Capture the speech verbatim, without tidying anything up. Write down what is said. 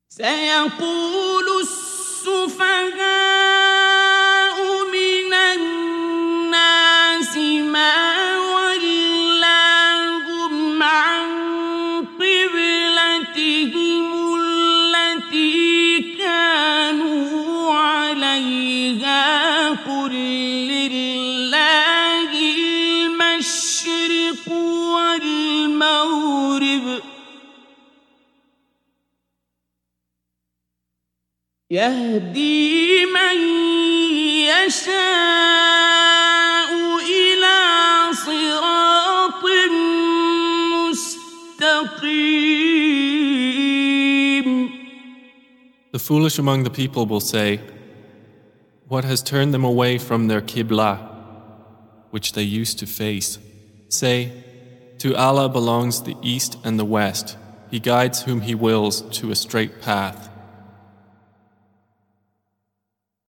سيقول السفهاء من الناس ما ولاهم عن قبلتهم التي كانوا عليها قل لله المشرق والمغرب يهدي من يشاء إلى صراط مستقيم. The foolish among the people will say, what has turned them away from their Qibla, which they used to face? Say, to Allah belongs the east and the west. He guides whom He wills to a straight path.